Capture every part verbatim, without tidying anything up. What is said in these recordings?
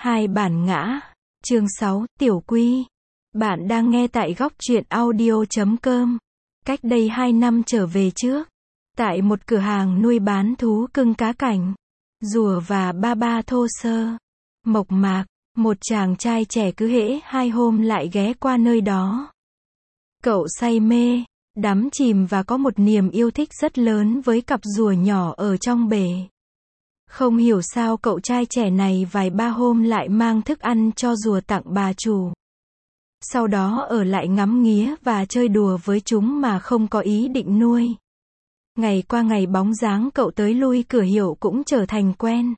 Hai bản ngã. Chương sáu, Tiểu Quy. Bạn đang nghe tại góc truyện audio chấm com. Cách đây hai năm trở về trước, tại một cửa hàng nuôi bán thú cưng cá cảnh, rùa và ba ba thô sơ, mộc mạc, một chàng trai trẻ cứ hễ hai hôm lại ghé qua nơi đó. Cậu say mê, đắm chìm và có một niềm yêu thích rất lớn với cặp rùa nhỏ ở trong bể. Không hiểu sao cậu trai trẻ này vài ba hôm lại mang thức ăn cho rùa tặng bà chủ. Sau đó ở lại ngắm nghía và chơi đùa với chúng mà không có ý định nuôi. Ngày qua ngày bóng dáng cậu tới lui cửa hiệu cũng trở thành quen.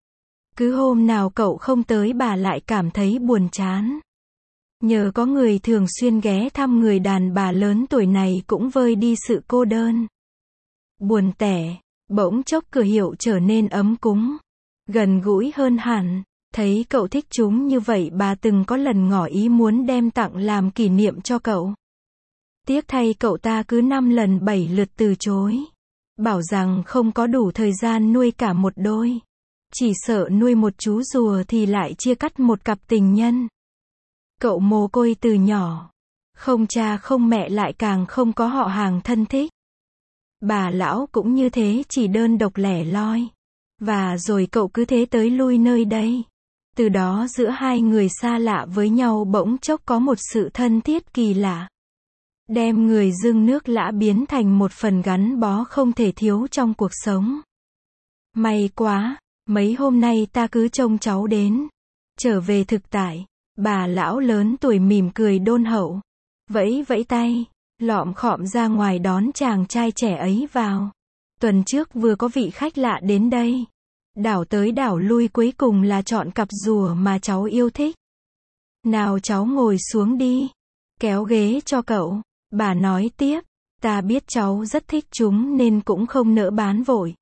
Cứ hôm nào cậu không tới bà lại cảm thấy buồn chán. Nhờ có người thường xuyên ghé thăm, người đàn bà lớn tuổi này cũng vơi đi sự cô đơn, buồn tẻ. Bỗng chốc cửa hiệu trở nên ấm cúng, gần gũi hơn hẳn. Thấy cậu thích chúng như vậy, bà từng có lần ngỏ ý muốn đem tặng làm kỷ niệm cho cậu. Tiếc thay cậu ta cứ năm lần bảy lượt từ chối, bảo rằng không có đủ thời gian nuôi cả một đôi. Chỉ sợ nuôi một chú rùa thì lại chia cắt một cặp tình nhân. Cậu mồ côi từ nhỏ, không cha không mẹ, lại càng không có họ hàng thân thích. Bà lão cũng như thế, chỉ đơn độc lẻ loi. Và rồi cậu cứ thế tới lui nơi đây. Từ đó giữa hai người xa lạ với nhau bỗng chốc có một sự thân thiết kỳ lạ, đem người dưng nước lã biến thành một phần gắn bó không thể thiếu trong cuộc sống. May quá, mấy hôm nay ta cứ trông cháu đến. Trở về thực tại, bà lão lớn tuổi mỉm cười đôn hậu, vẫy vẫy tay, lọm khọm ra ngoài đón chàng trai trẻ ấy vào. Tuần trước vừa có vị khách lạ đến đây. Đảo tới đảo lui cuối cùng là chọn cặp rùa mà cháu yêu thích. Nào cháu ngồi xuống đi. Kéo ghế cho cậu. Bà nói tiếp, ta biết cháu rất thích chúng nên cũng không nỡ bán vội.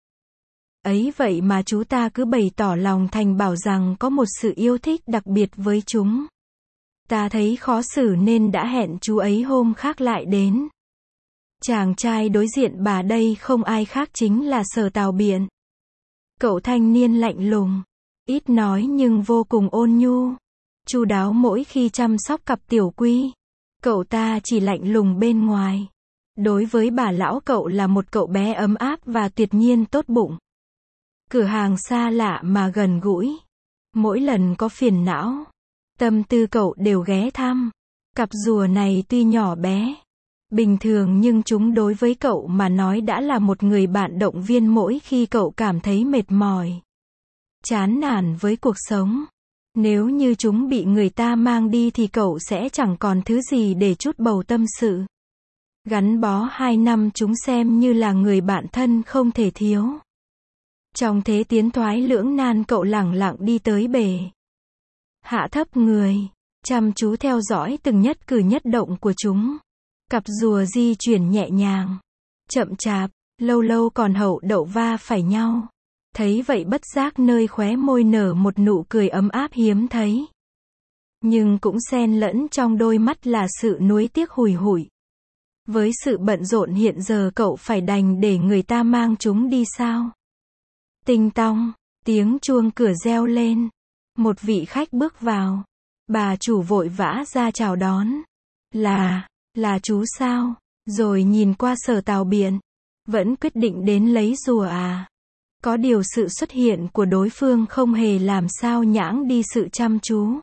Ấy vậy mà chú ta cứ bày tỏ lòng thành bảo rằng có một sự yêu thích đặc biệt với chúng. Ta thấy khó xử nên đã hẹn chú ấy hôm khác lại đến. Chàng trai đối diện bà đây không ai khác chính là Sở Tào Biện. Cậu thanh niên lạnh lùng, ít nói nhưng vô cùng ôn nhu, chu đáo mỗi khi chăm sóc cặp tiểu quy. Cậu ta chỉ lạnh lùng bên ngoài. Đối với bà lão cậu là một cậu bé ấm áp và tuyệt nhiên tốt bụng. Cửa hàng xa lạ mà gần gũi. Mỗi lần có phiền não, tâm tư cậu đều ghé thăm. Cặp rùa này tuy nhỏ bé, bình thường nhưng chúng đối với cậu mà nói đã là một người bạn động viên mỗi khi cậu cảm thấy mệt mỏi, chán nản với cuộc sống. Nếu như chúng bị người ta mang đi thì cậu sẽ chẳng còn thứ gì để trút bầu tâm sự. Gắn bó hai năm chúng xem như là người bạn thân không thể thiếu. Trong thế tiến thoái lưỡng nan cậu lẳng lặng đi tới bể. Hạ thấp người, chăm chú theo dõi từng nhất cử nhất động của chúng. Cặp rùa di chuyển nhẹ nhàng, chậm chạp, lâu lâu còn hậu đậu va phải nhau. Thấy vậy bất giác nơi khóe môi nở một nụ cười ấm áp hiếm thấy. Nhưng cũng xen lẫn trong đôi mắt là sự nuối tiếc hùi hụi. Với sự bận rộn hiện giờ cậu phải đành để người ta mang chúng đi sao? Tinh tong, tiếng chuông cửa reo lên. Một vị khách bước vào. Bà chủ vội vã ra chào đón. Là... Là chú sao? Rồi nhìn qua Sở Tào Biện. Vẫn quyết định đến lấy rùa à? Có điều sự xuất hiện của đối phương không hề làm sao nhãng đi sự chăm chú,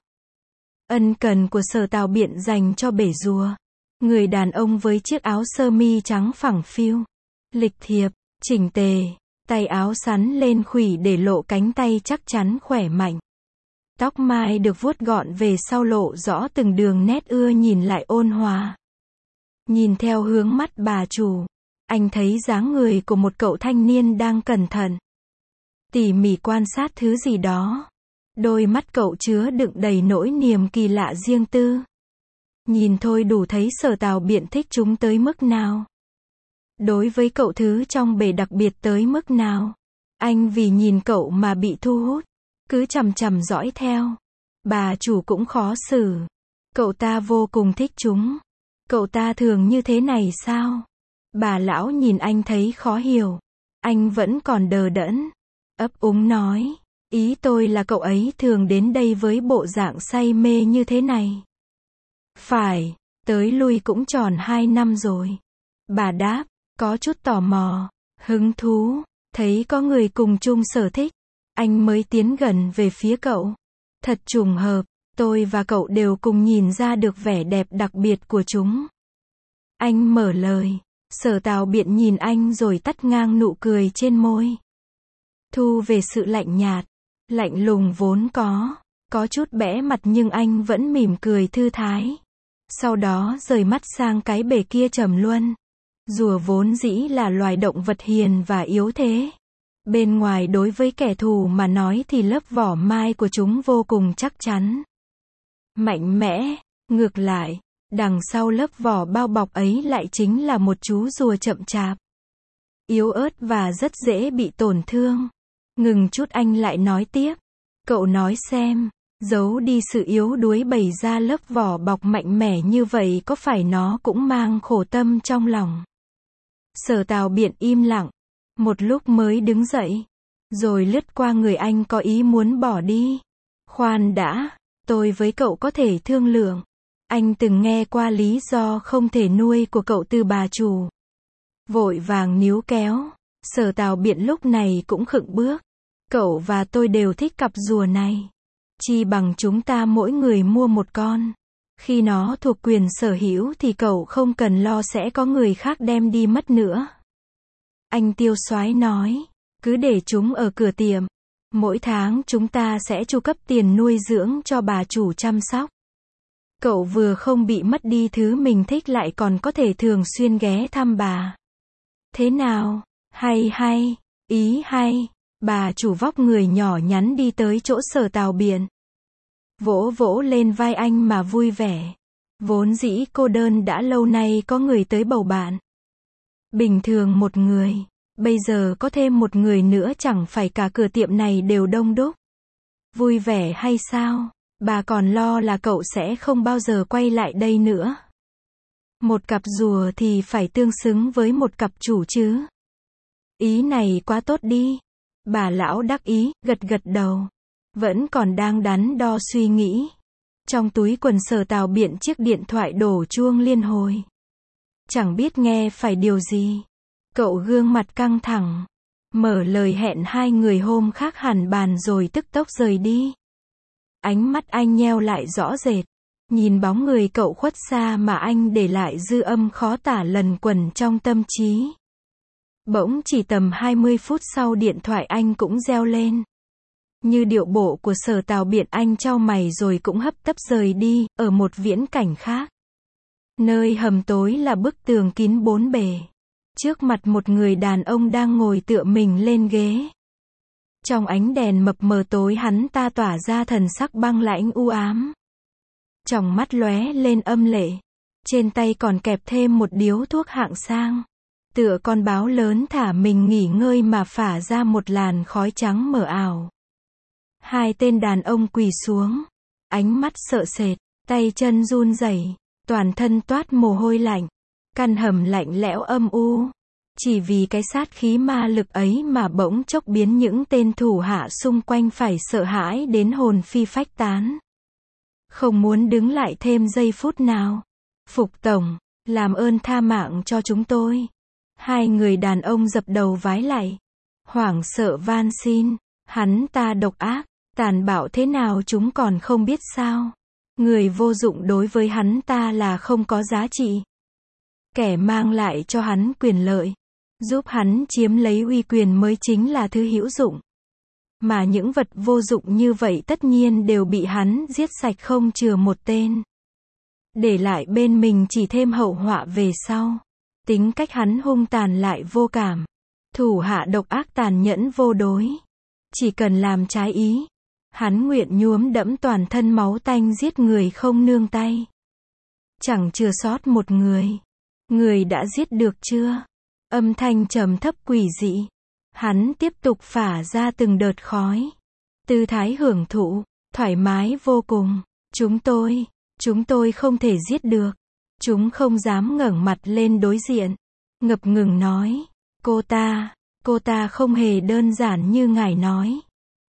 ân cần của Sở Tào Biện dành cho bể rùa. Người đàn ông với chiếc áo sơ mi trắng phẳng phiu, lịch thiệp, chỉnh tề, tay áo sắn lên khuỷu để lộ cánh tay chắc chắn khỏe mạnh. Tóc mai được vuốt gọn về sau lộ rõ từng đường nét ưa nhìn lại ôn hòa. Nhìn theo hướng mắt bà chủ, anh thấy dáng người của một cậu thanh niên đang cẩn thận, tỉ mỉ quan sát thứ gì đó. Đôi mắt cậu chứa đựng đầy nỗi niềm kỳ lạ riêng tư. Nhìn thôi đủ thấy Sở Tào Biện thích chúng tới mức nào. Đối với cậu thứ trong bể đặc biệt tới mức nào. Anh vì nhìn cậu mà bị thu hút, cứ chằm chằm dõi theo. Bà chủ cũng khó xử. Cậu ta vô cùng thích chúng. Cậu ta thường như thế này sao? Bà lão nhìn anh thấy khó hiểu. Anh vẫn còn đờ đẫn, ấp úng nói. Ý tôi là cậu ấy thường đến đây với bộ dạng say mê như thế này. Phải, tới lui cũng tròn hai năm rồi. Bà đáp, có chút tò mò, hứng thú, thấy có người cùng chung sở thích. Anh mới tiến gần về phía cậu. Thật trùng hợp, tôi và cậu đều cùng nhìn ra được vẻ đẹp đặc biệt của chúng. Anh mở lời. Sở Tào Biện nhìn anh rồi tắt ngang nụ cười trên môi. Thu về sự lạnh nhạt, lạnh lùng vốn có, có chút bẽ mặt nhưng anh vẫn mỉm cười thư thái. Sau đó rời mắt sang cái bể kia trầm luân. Rùa vốn dĩ là loài động vật hiền và yếu thế. Bên ngoài đối với kẻ thù mà nói thì lớp vỏ mai của chúng vô cùng chắc chắn. Mạnh mẽ, ngược lại, đằng sau lớp vỏ bao bọc ấy lại chính là một chú rùa chậm chạp. Yếu ớt và rất dễ bị tổn thương. Ngừng chút anh lại nói tiếp. Cậu nói xem, giấu đi sự yếu đuối bày ra lớp vỏ bọc mạnh mẽ như vậy có phải nó cũng mang khổ tâm trong lòng. Sở Tào Biện im lặng. Một lúc mới đứng dậy. Rồi lướt qua người anh có ý muốn bỏ đi. Khoan đã, tôi với cậu có thể thương lượng. Anh từng nghe qua lý do không thể nuôi của cậu từ bà chủ. Vội vàng níu kéo. Sở Tào Biện lúc này cũng khựng bước. Cậu và tôi đều thích cặp rùa này. Chi bằng chúng ta mỗi người mua một con. Khi nó thuộc quyền sở hữu thì cậu không cần lo sẽ có người khác đem đi mất nữa. Anh tiêu soái nói. Cứ để chúng ở cửa tiệm. Mỗi tháng chúng ta sẽ chu cấp tiền nuôi dưỡng cho bà chủ chăm sóc. Cậu vừa không bị mất đi thứ mình thích lại còn có thể thường xuyên ghé thăm bà. Thế nào? Hay hay, ý hay. Bà chủ vóc người nhỏ nhắn đi tới chỗ Sở Tào Biện. Vỗ vỗ lên vai anh mà vui vẻ. Vốn dĩ cô đơn đã lâu nay có người tới bầu bạn. Bình thường một người, bây giờ có thêm một người nữa chẳng phải cả cửa tiệm này đều đông đúc. Vui vẻ hay sao? Bà còn lo là cậu sẽ không bao giờ quay lại đây nữa. Một cặp rùa thì phải tương xứng với một cặp chủ chứ. Ý này quá tốt đi. Bà lão đắc ý, gật gật đầu. Vẫn còn đang đắn đo suy nghĩ. Trong túi quần Sở Tào Biện chiếc điện thoại đổ chuông liên hồi. Chẳng biết nghe phải điều gì. Cậu gương mặt căng thẳng. Mở lời hẹn hai người hôm khác hẳn bàn rồi tức tốc rời đi. Ánh mắt anh nheo lại rõ rệt. Nhìn bóng người cậu khuất xa mà anh để lại dư âm khó tả lần quẩn trong tâm trí. Bỗng chỉ tầm hai mươi phút sau điện thoại anh cũng reo lên. Như điệu bộ của Sở Tào Biện anh chau mày rồi cũng hấp tấp rời đi, ở một viễn cảnh khác. Nơi hầm tối là bức tường kín bốn bề. Trước mặt một người đàn ông đang ngồi tựa mình lên ghế. Trong ánh đèn mập mờ tối hắn ta tỏa ra thần sắc băng lãnh u ám. Tròng mắt lóe lên âm lệ. Trên tay còn kẹp thêm một điếu thuốc hạng sang. Tựa con báo lớn thả mình nghỉ ngơi mà phả ra một làn khói trắng mờ ảo. Hai tên đàn ông quỳ xuống. Ánh mắt sợ sệt, tay chân run rẩy, toàn thân toát mồ hôi lạnh. Căn hầm lạnh lẽo âm u. Chỉ vì cái sát khí ma lực ấy mà bỗng chốc biến những tên thủ hạ xung quanh phải sợ hãi đến hồn phi phách tán. Không muốn đứng lại thêm giây phút nào. Phục tổng, làm ơn tha mạng cho chúng tôi. Hai người đàn ông dập đầu vái lạy. Hoảng sợ van xin. Hắn ta độc ác, tàn bạo thế nào chúng còn không biết sao. Người vô dụng đối với hắn ta là không có giá trị. Kẻ mang lại cho hắn quyền lợi, giúp hắn chiếm lấy uy quyền mới chính là thứ hữu dụng. Mà những vật vô dụng như vậy tất nhiên đều bị hắn giết sạch không chừa một tên. Để lại bên mình chỉ thêm hậu họa về sau. Tính cách hắn hung tàn lại vô cảm. Thủ hạ độc ác tàn nhẫn vô đối. Chỉ cần làm trái ý, hắn nguyện nhuốm đẫm toàn thân máu tanh giết người không nương tay. Chẳng chừa sót một người. Người đã giết được chưa? Âm thanh trầm thấp quỷ dị. Hắn tiếp tục phả ra từng đợt khói. Tư thái hưởng thụ, thoải mái vô cùng. Chúng tôi, chúng tôi không thể giết được. Chúng không dám ngẩng mặt lên đối diện. Ngập ngừng nói. Cô ta, cô ta không hề đơn giản như ngài nói.